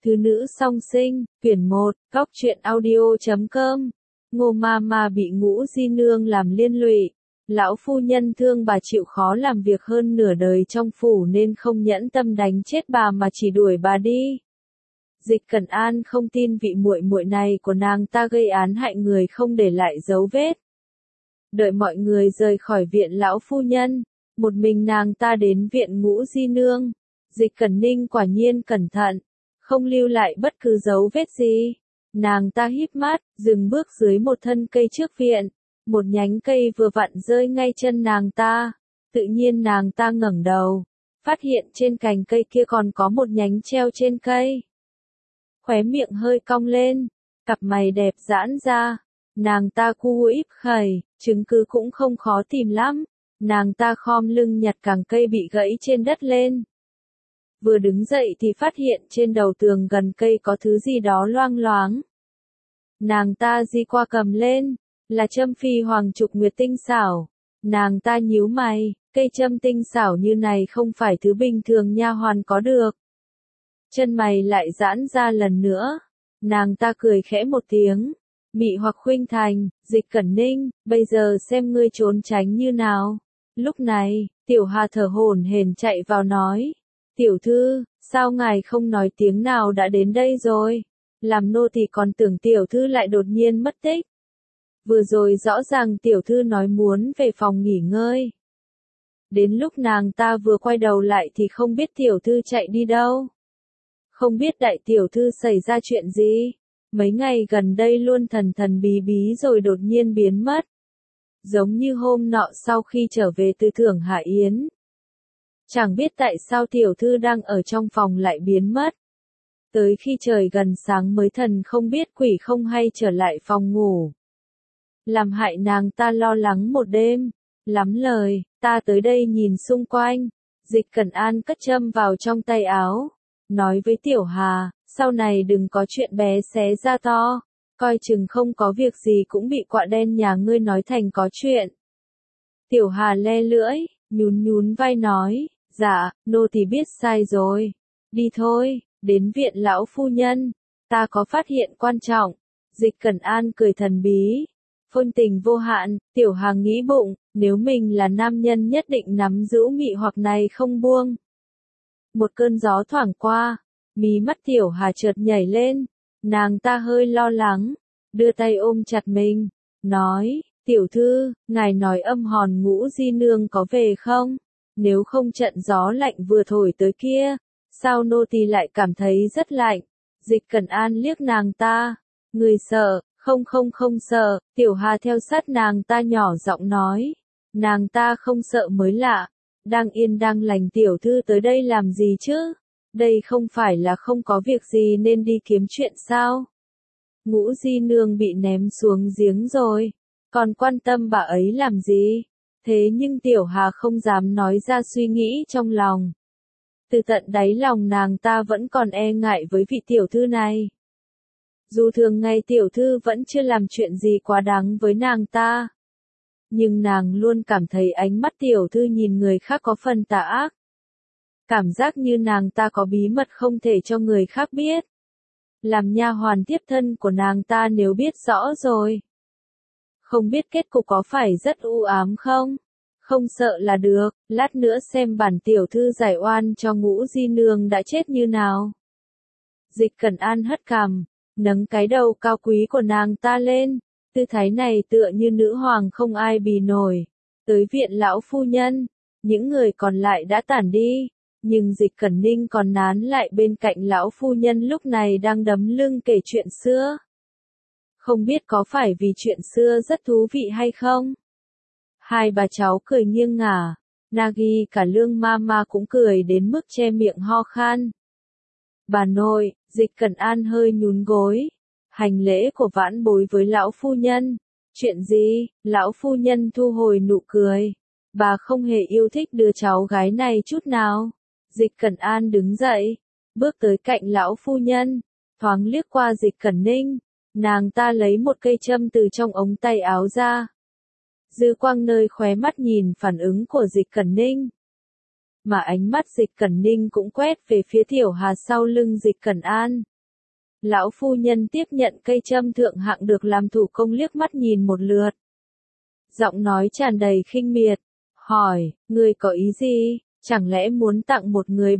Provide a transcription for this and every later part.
Thứ nữ song sinh, quyển 1, góc truyện audio.com. Ngô Mama bị Ngũ Di Nương làm liên lụy. Lão phu nhân thương bà chịu khó làm việc hơn nửa đời trong phủ nên không nhẫn tâm đánh chết bà mà chỉ đuổi bà đi. Dịch Cẩn An không tin vị muội muội này của nàng ta gây án hại người không để lại dấu vết. Đợi mọi người rời khỏi viện lão phu nhân, một mình nàng ta đến viện Ngũ Di Nương. Dịch Cẩn Ninh quả nhiên cẩn thận, không lưu lại bất cứ dấu vết gì. Nàng ta híp mắt, dừng bước dưới một thân cây trước viện. Một nhánh cây vừa vặn rơi ngay chân nàng ta. Tự nhiên nàng ta ngẩng đầu, phát hiện trên cành cây kia còn có một nhánh treo trên cây. Khóe miệng hơi cong lên, cặp mày đẹp giãn ra. Nàng ta cu íp khẩy, chứng cứ cũng không khó tìm lắm. Nàng ta khom lưng nhặt cành cây bị gãy trên đất lên. Vừa đứng dậy thì phát hiện trên đầu tường gần cây có thứ gì đó loang loáng. Nàng ta di qua cầm lên, là châm phi hoàng trục nguyệt tinh xảo. Nàng ta nhíu mày, cây châm tinh xảo như này không phải thứ bình thường nha hoàn có được. Chân mày lại giãn ra lần nữa. Nàng ta cười khẽ một tiếng, mị hoặc khuynh thành, Dịch Cẩn Ninh, bây giờ xem ngươi trốn tránh như nào. Lúc này, Tiểu Hà thở hổn hển chạy vào nói. Tiểu thư, sao ngài không nói tiếng nào đã đến đây rồi? Làm nô tỳ còn tưởng tiểu thư lại đột nhiên mất tích. Vừa rồi rõ ràng tiểu thư nói muốn về phòng nghỉ ngơi. Đến lúc nàng ta vừa quay đầu lại thì không biết tiểu thư chạy đi đâu. Không biết đại tiểu thư xảy ra chuyện gì. Mấy ngày gần đây luôn thần thần bí bí rồi đột nhiên biến mất. Giống như hôm nọ sau khi trở về từ Thưởng Hạ Yến. Chẳng biết tại sao tiểu thư đang ở trong phòng lại biến mất. Tới khi trời gần sáng mới thần không biết quỷ không hay trở lại phòng ngủ. Làm hại nàng ta lo lắng một đêm. Lắm lời, ta tới đây nhìn xung quanh. Dịch Cẩn An cất châm vào trong tay áo. Nói với Tiểu Hà, sau này đừng có chuyện bé xé ra to. Coi chừng không có việc gì cũng bị quạ đen nhà ngươi nói thành có chuyện. Tiểu Hà le lưỡi, nhún nhún vai nói. Dạ, nô tỳ biết sai rồi. Đi thôi, đến viện lão phu nhân. Ta có phát hiện quan trọng. Dịch Cẩn An cười thần bí. Phong tình vô hạn, Tiểu Hà nghĩ bụng, nếu mình là nam nhân nhất định nắm giữ mị hoặc này không buông. Một cơn gió thoảng qua, mí mắt Tiểu Hà chợt nhảy lên. Nàng ta hơi lo lắng, đưa tay ôm chặt mình, nói, tiểu thư, ngài nói âm hòn Ngũ Di Nương có về không? Nếu không trận gió lạnh vừa thổi tới kia, sao nô tỳ lại cảm thấy rất lạnh? Dịch Cẩn An liếc nàng ta, người sợ, không sợ, Tiểu Hà theo sát nàng ta nhỏ giọng nói, nàng ta không sợ mới lạ, đang yên đang lành tiểu thư tới đây làm gì chứ? Đây không phải là không có việc gì nên đi kiếm chuyện sao? Ngũ Di Nương bị ném xuống giếng rồi, còn quan tâm bà ấy làm gì? Thế nhưng Tiểu Hà không dám nói ra suy nghĩ trong lòng. Từ tận đáy lòng nàng ta vẫn còn e ngại với vị tiểu thư này. Dù thường ngày tiểu thư vẫn chưa làm chuyện gì quá đáng với nàng ta. Nhưng nàng luôn cảm thấy ánh mắt tiểu thư nhìn người khác có phần tà ác. Cảm giác như nàng ta có bí mật không thể cho người khác biết. Làm nha hoàn tiếp thân của nàng ta nếu biết rõ rồi. Không biết kết cục có phải rất u ám không? Không sợ là được, lát nữa xem bản tiểu thư giải oan cho Ngũ Di Nương đã chết như nào. Dịch Cẩn An hất cằm, nâng cái đầu cao quý của nàng ta lên, tư thái này tựa như nữ hoàng không ai bì nổi. Tới viện lão phu nhân, những người còn lại đã tản đi, nhưng Dịch Cẩn Ninh còn nán lại bên cạnh lão phu nhân lúc này đang đấm lưng kể chuyện xưa. Không biết có phải vì chuyện xưa rất thú vị hay không? Hai bà cháu cười nghiêng ngả, Nagi cả Lương Mama cũng cười đến mức che miệng ho khan. Bà nội, Dịch Cẩn An hơi nhún gối. Hành lễ của vãn bối với lão phu nhân. Chuyện gì? Lão phu nhân thu hồi nụ cười. Bà không hề yêu thích đứa cháu gái này chút nào. Dịch Cẩn An đứng dậy, bước tới cạnh lão phu nhân, thoáng liếc qua Dịch Cẩn Ninh. Nàng ta lấy một cây châm từ trong ống tay áo ra. Dư quang nơi khóe mắt nhìn phản ứng của Dịch Cẩn Ninh. Mà ánh mắt Dịch Cẩn Ninh cũng quét về phía Tiểu Hà sau lưng Dịch Cẩn An. Lão phu nhân tiếp nhận cây châm thượng hạng được làm thủ công liếc mắt nhìn một lượt. Giọng nói tràn đầy khinh miệt, hỏi, ngươi có ý gì, chẳng lẽ muốn tặng một người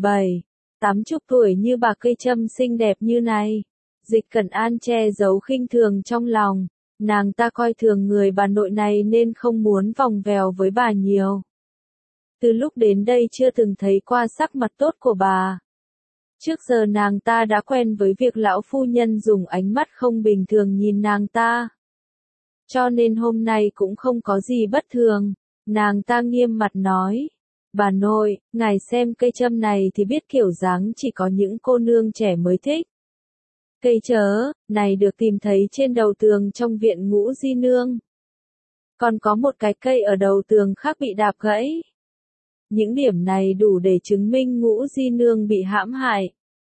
80 tuổi như bà cây châm xinh đẹp như này? Dịch Cẩn An che giấu khinh thường trong lòng, nàng ta coi thường người bà nội này nên không muốn vòng vèo với bà nhiều. Từ lúc đến đây chưa từng thấy qua sắc mặt tốt của bà. Trước giờ nàng ta đã quen với việc lão phu nhân dùng ánh mắt không bình thường nhìn nàng ta. Cho nên hôm nay cũng không có gì bất thường. Nàng ta nghiêm mặt nói, bà nội, ngài xem cây châm này thì biết kiểu dáng chỉ có những cô nương trẻ mới thích. Cây chớ, này được tìm thấy trên đầu tường trong viện Ngũ Di Nương. Còn có một cái cây ở đầu tường khác bị đạp gãy. Những điểm này đủ để chứng minh Ngũ Di Nương bị hãm hại.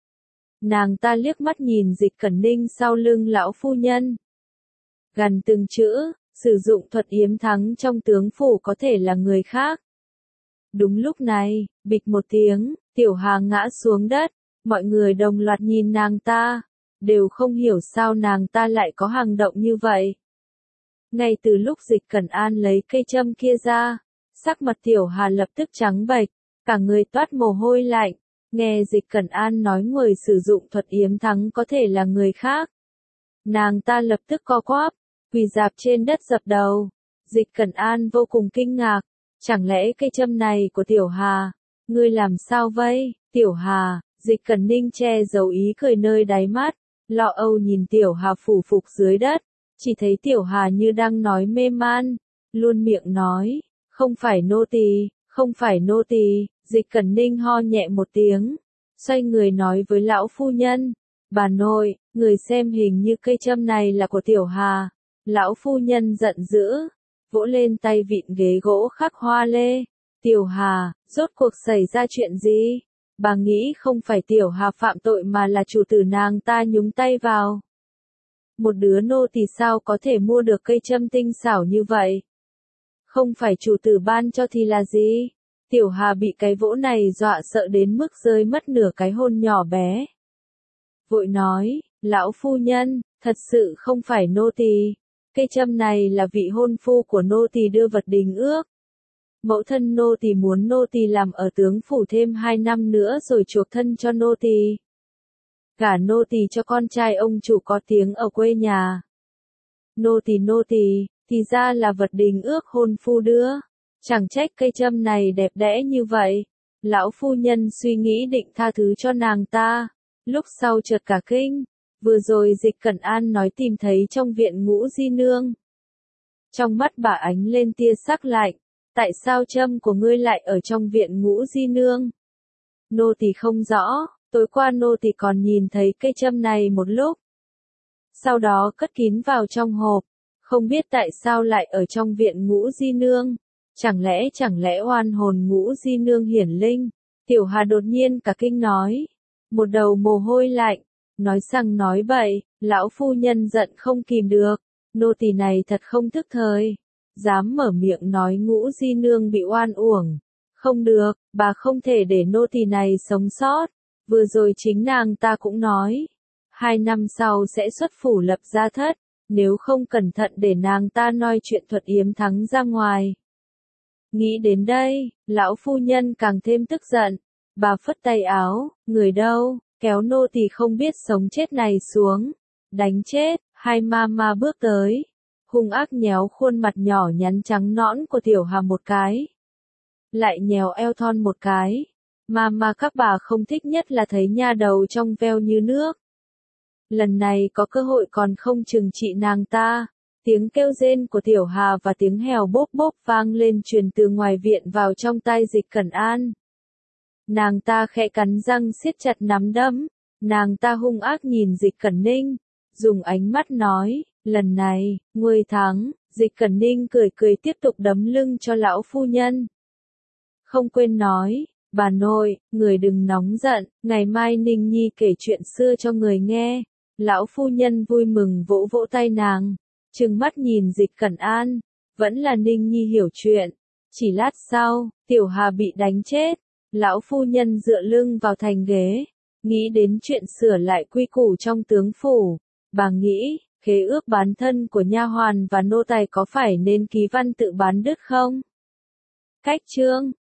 Nàng ta liếc mắt nhìn Dịch Cẩn Ninh sau lưng lão phu nhân. Gần từng chữ, sử dụng thuật yếm thắng trong tướng phủ có thể là người khác. Đúng lúc này, bịch một tiếng, Tiểu Hà ngã xuống đất, mọi người đồng loạt nhìn nàng ta, đều không hiểu sao nàng ta lại có hành động như vậy. Ngay từ lúc Dịch Cẩn An lấy cây châm kia ra, sắc mặt Tiểu Hà lập tức trắng bệch, cả người toát mồ hôi lạnh, nghe Dịch Cẩn An nói người sử dụng thuật yếm thắng có thể là người khác. Nàng ta lập tức co quắp, quỳ rạp trên đất dập đầu. Dịch Cẩn An vô cùng kinh ngạc, chẳng lẽ cây châm này của Tiểu Hà, ngươi làm sao vậy, Tiểu Hà? Dịch Cẩn Ninh che giấu ý cười nơi đáy mắt, lo âu nhìn Tiểu Hà phủ phục dưới đất, chỉ thấy Tiểu Hà như đang nói mê man, luôn miệng nói, không phải nô tỳ, không phải nô tỳ. Dịch Cẩn Ninh ho nhẹ một tiếng, xoay người nói với lão phu nhân, bà nội, người xem hình như cây châm này là của Tiểu Hà. Lão phu nhân giận dữ, vỗ lên tay vịn ghế gỗ khắc hoa lê. Tiểu Hà, rốt cuộc xảy ra chuyện gì? Bà nghĩ không phải Tiểu Hà phạm tội mà là chủ tử nàng ta nhúng tay vào. Một đứa nô tỳ sao có thể mua được cây châm tinh xảo như vậy? Không phải chủ tử ban cho thì là gì? Tiểu Hà bị cái vỗ này dọa sợ đến mức rơi mất nửa cái hôn nhỏ bé. Vội nói, lão phu nhân, thật sự không phải nô tỳ. Cây châm này là vị hôn phu của nô tỳ đưa vật đình ước. Mẫu thân nô tỳ muốn nô tỳ làm ở tướng phủ thêm 2 năm nữa rồi chuộc thân cho nô tỳ. Cả nô tỳ cho con trai ông chủ có tiếng ở quê nhà. Nô tỳ, thì ra là vật đình ước hôn phu đưa. Chẳng trách cây châm này đẹp đẽ như vậy. Lão phu nhân suy nghĩ định tha thứ cho nàng ta. Lúc sau chợt cả kinh. Vừa rồi Dịch Cẩn An nói tìm thấy trong viện Ngũ Di Nương. Trong mắt bà ánh lên tia sắc lạnh. Tại sao châm của ngươi lại ở trong viện Ngũ Di Nương? Nô tỳ không rõ, tối qua nô tỳ còn nhìn thấy cây châm này một lúc. Sau đó cất kín vào trong hộp. Không biết tại sao lại ở trong viện Ngũ Di Nương. Chẳng lẽ oan hồn Ngũ Di Nương hiển linh? Tiểu Hà đột nhiên cả kinh nói. Một đầu mồ hôi lạnh. Nói xăng nói bậy, lão phu nhân giận không kìm được. Nô tỳ này thật không thức thời. Dám mở miệng nói Ngũ Di Nương bị oan uổng. Không được, bà không thể để nô tỳ này sống sót. Vừa rồi chính nàng ta cũng nói. 2 năm sau sẽ xuất phủ lập gia thất. Nếu không cẩn thận để nàng ta nói chuyện thuật yếm thắng ra ngoài. Nghĩ đến đây, lão phu nhân càng thêm tức giận. Bà phất tay áo, người đâu, kéo nô tỳ không biết sống chết này xuống. Đánh chết, hai ma bước tới. Hung ác nhéo khuôn mặt nhỏ nhắn trắng nõn của Tiểu Hà một cái. Lại nhéo eo thon một cái. Ma các bà không thích nhất là thấy nha đầu trong veo như nước. Lần này có cơ hội còn không trừng trị nàng ta. Tiếng kêu rên của Tiểu Hà và tiếng hèo bốp bốp vang lên truyền từ ngoài viện vào trong tai Dịch Cẩn An. Nàng ta khẽ cắn răng siết chặt nắm đấm. Nàng ta hung ác nhìn Dịch Cẩn Ninh. Dùng ánh mắt nói, lần này, ngươi thắng. Dịch Cẩn Ninh cười tiếp tục đấm lưng cho lão phu nhân. Không quên nói, bà nội, người đừng nóng giận, ngày mai Ninh Nhi kể chuyện xưa cho người nghe. Lão phu nhân vui mừng vỗ vỗ tay nàng. Trừng mắt nhìn Dịch Cẩn An, vẫn là Ninh Nhi hiểu chuyện. Chỉ lát sau, Tiểu Hà bị đánh chết, lão phu nhân dựa lưng vào thành ghế, Nghĩ đến chuyện sửa lại quy củ trong tướng phủ, bà nghĩ, khế ước bán thân của nha hoàn và nô tài có phải nên ký văn tự bán đứt không? Cách chương